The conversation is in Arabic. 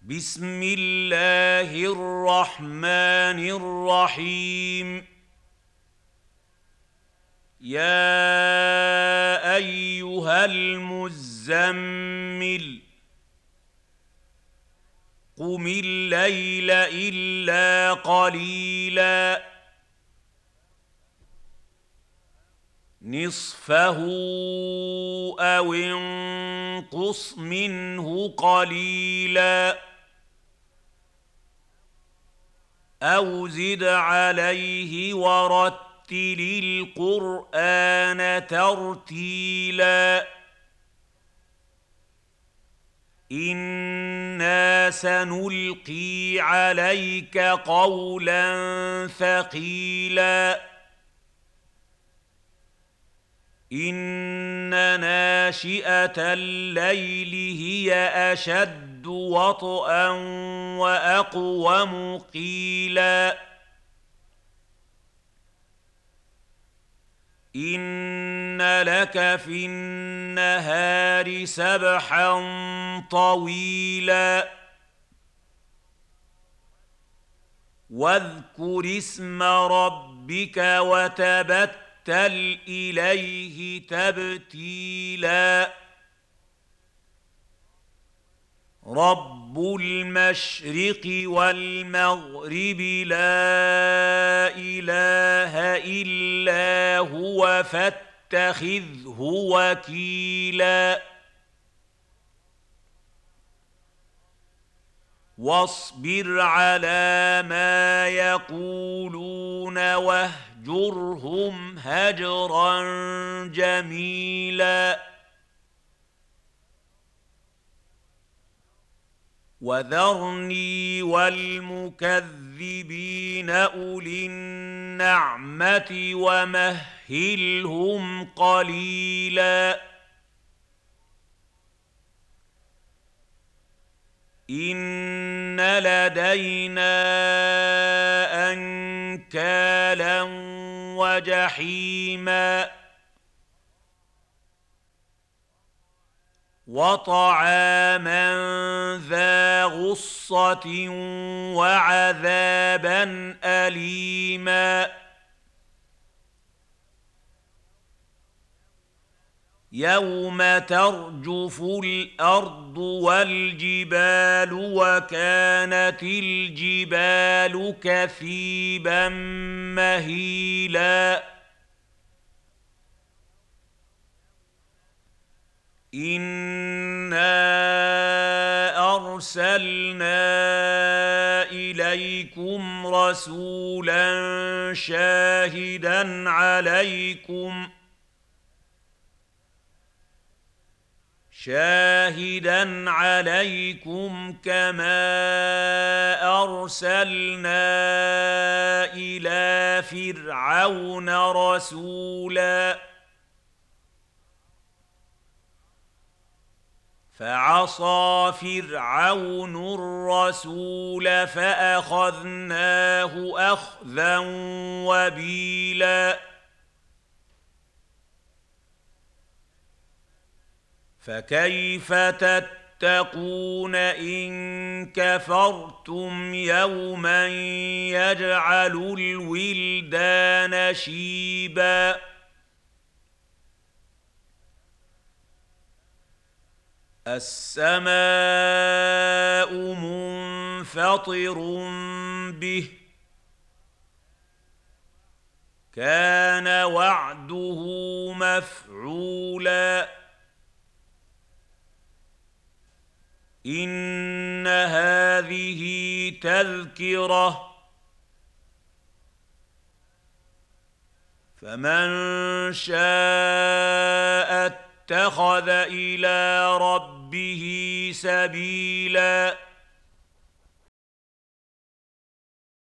بسم الله الرحمن الرحيم. يا أيها المزمل قم الليل إلا قليلا نصفه أو انقص منه قليلا أو زد عليه ورتل القرآن ترتيلا إنا سنلقي عليك قولا ثقيلا إن ناشئة الليل هي أشد وطئا وأقوم قيلا إن لك في النهار سبحا طويلا واذكر اسم ربك وتبتل إليه تبتيلا رب المشرق والمغرب لا إله إلا هو فاتخذه وكيلا واصبر على ما يقولون واهجرهم هجرا جميلا وذرني والمكذبين أولي النعمة ومهلهم قليلا إن لدينا أنكالا وجحيما وطعاما ذا غصة وعذابا أليما يوم ترجف الأرض والجبال وكانت الجبال كثيبا مهيلا إنا أرسلنا إليكم رسولا شاهدا عليكم كما أرسلنا إلى فرعون رسولا فعصى فرعون الرسول فأخذناه أخذا وبيلا فكيف تتقون إن كفرتم يوما يجعل الولدان شيبا السماء منفطر به كان وعده مفعولا إن هذه تذكرة فمن شاء اتخذ إلى ربه سبيلا